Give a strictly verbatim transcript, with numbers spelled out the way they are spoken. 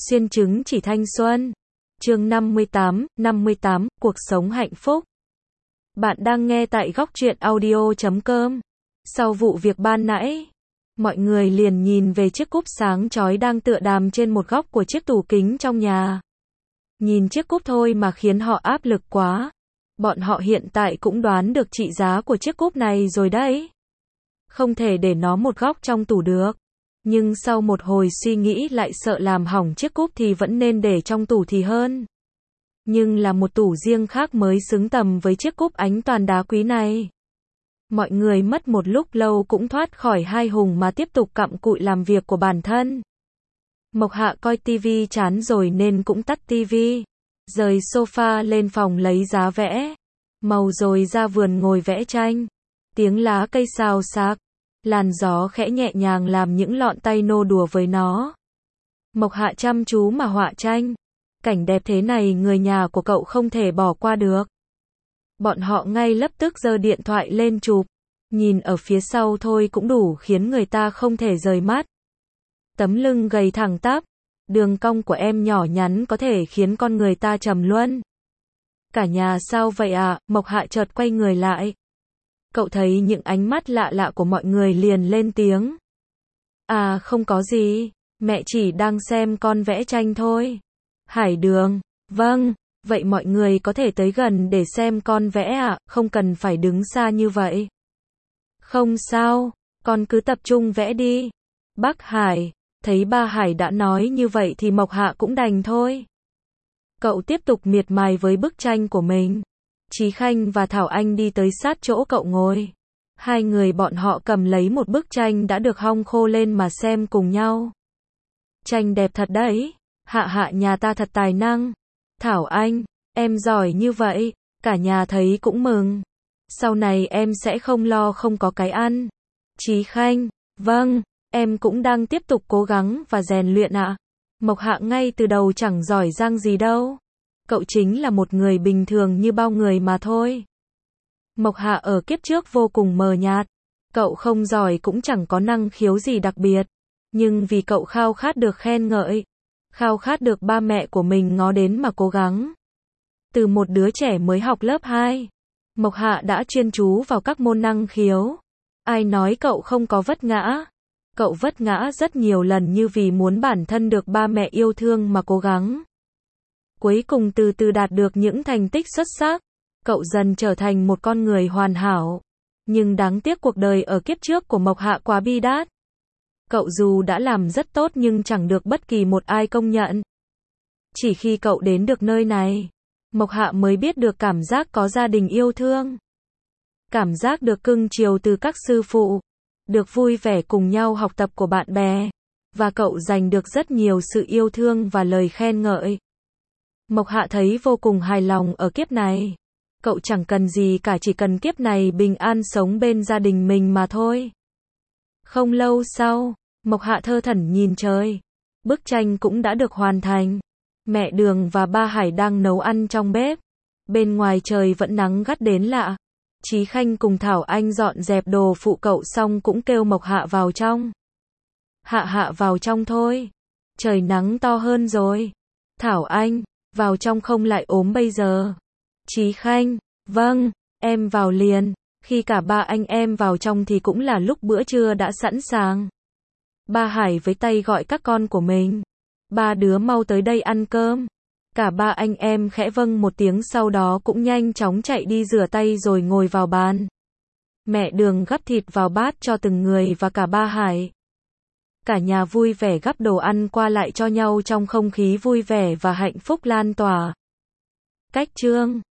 Xuyên chứng chỉ thanh xuân. Chương năm mươi tám, năm mươi tám, cuộc sống hạnh phúc. Bạn đang nghe tại góc truyện audio chấm com. Sau vụ việc ban nãy, mọi người liền nhìn về chiếc cúp sáng chói đang tựa đàm trên một góc của chiếc tủ kính trong nhà. Nhìn chiếc cúp thôi mà khiến họ áp lực quá. Bọn họ hiện tại cũng đoán được trị giá của chiếc cúp này rồi đấy. Không thể để nó một góc trong tủ được. Nhưng sau một hồi suy nghĩ lại sợ làm hỏng chiếc cúp thì vẫn nên để trong tủ thì hơn. Nhưng là một tủ riêng khác mới xứng tầm với chiếc cúp ánh toàn đá quý này. Mọi người mất một lúc lâu cũng thoát khỏi hai hùng mà tiếp tục cặm cụi làm việc của bản thân. Mộc Hạ coi tivi chán rồi nên cũng tắt tivi. Rời sofa lên phòng lấy giá vẽ màu rồi ra vườn ngồi vẽ tranh. Tiếng lá cây xào xạc, làn gió khẽ nhẹ nhàng làm những lọn tay nô đùa với nó. Mộc Hạ chăm chú mà họa tranh. Cảnh đẹp thế này người nhà của cậu không thể bỏ qua được. Bọn họ ngay lập tức giơ điện thoại lên chụp. Nhìn ở phía sau thôi cũng đủ khiến người ta không thể rời mắt. Tấm lưng gầy thẳng tắp, đường cong của em nhỏ nhắn có thể khiến con người ta trầm luân. Cả nhà sao vậy à? Mộc Hạ chợt quay người lại. Cậu thấy những ánh mắt lạ lạ của mọi người liền lên tiếng. À không có gì, mẹ chỉ đang xem con vẽ tranh thôi. Hải Đường, vâng, vậy mọi người có thể tới gần để xem con vẽ ạ, không cần phải đứng xa như vậy. Không sao, con cứ tập trung vẽ đi. Bác Hải, thấy ba Hải đã nói như vậy thì Mộc Hạ cũng đành thôi. Cậu tiếp tục miệt mài với bức tranh của mình. Chí Khanh và Thảo Anh đi tới sát chỗ cậu ngồi. Hai người bọn họ cầm lấy một bức tranh đã được hong khô lên mà xem cùng nhau. Tranh đẹp thật đấy. Hạ Hạ nhà ta thật tài năng. Thảo Anh, em giỏi như vậy, cả nhà thấy cũng mừng. Sau này em sẽ không lo không có cái ăn. Chí Khanh, vâng, em cũng đang tiếp tục cố gắng và rèn luyện ạ. Mộc Hạ ngay từ đầu chẳng giỏi giang gì đâu. Cậu chính là một người bình thường như bao người mà thôi. Mộc Hạ ở kiếp trước vô cùng mờ nhạt. Cậu không giỏi cũng chẳng có năng khiếu gì đặc biệt. Nhưng vì cậu khao khát được khen ngợi, khao khát được ba mẹ của mình ngó đến mà cố gắng. Từ một đứa trẻ mới học lớp hai, Mộc Hạ đã chuyên chú vào các môn năng khiếu. Ai nói cậu không có vấp ngã? Cậu vấp ngã rất nhiều lần như vì muốn bản thân được ba mẹ yêu thương mà cố gắng. Cuối cùng từ từ đạt được những thành tích xuất sắc. Cậu dần trở thành một con người hoàn hảo. Nhưng đáng tiếc cuộc đời ở kiếp trước của Mộc Hạ quá bi đát. Cậu dù đã làm rất tốt nhưng chẳng được bất kỳ một ai công nhận. Chỉ khi cậu đến được nơi này, Mộc Hạ mới biết được cảm giác có gia đình yêu thương. Cảm giác được cưng chiều từ các sư phụ. Được vui vẻ cùng nhau học tập của bạn bè. Và cậu giành được rất nhiều sự yêu thương và lời khen ngợi. Mộc Hạ thấy vô cùng hài lòng ở kiếp này. Cậu chẳng cần gì cả, chỉ cần kiếp này bình an sống bên gia đình mình mà thôi. Không lâu sau, Mộc Hạ thơ thẩn nhìn trời. Bức tranh cũng đã được hoàn thành. Mẹ Đường và ba Hải đang nấu ăn trong bếp. Bên ngoài trời vẫn nắng gắt đến lạ. Chí Khanh cùng Thảo Anh dọn dẹp đồ phụ cậu xong cũng kêu Mộc Hạ vào trong. Hạ Hạ vào trong thôi. Trời nắng to hơn rồi. Thảo Anh, vào trong không lại ốm bây giờ. Chí Khanh, vâng, em vào liền. Khi cả ba anh em vào trong thì cũng là lúc bữa trưa đã sẵn sàng. Ba Hải với tay gọi các con của mình. Ba đứa mau tới đây ăn cơm. Cả ba anh em khẽ vâng một tiếng sau đó cũng nhanh chóng chạy đi rửa tay rồi ngồi vào bàn. Mẹ Đường gắp thịt vào bát cho từng người và cả ba Hải. Cả nhà vui vẻ gắp đồ ăn qua lại cho nhau trong không khí vui vẻ và hạnh phúc lan tỏa. Cách chương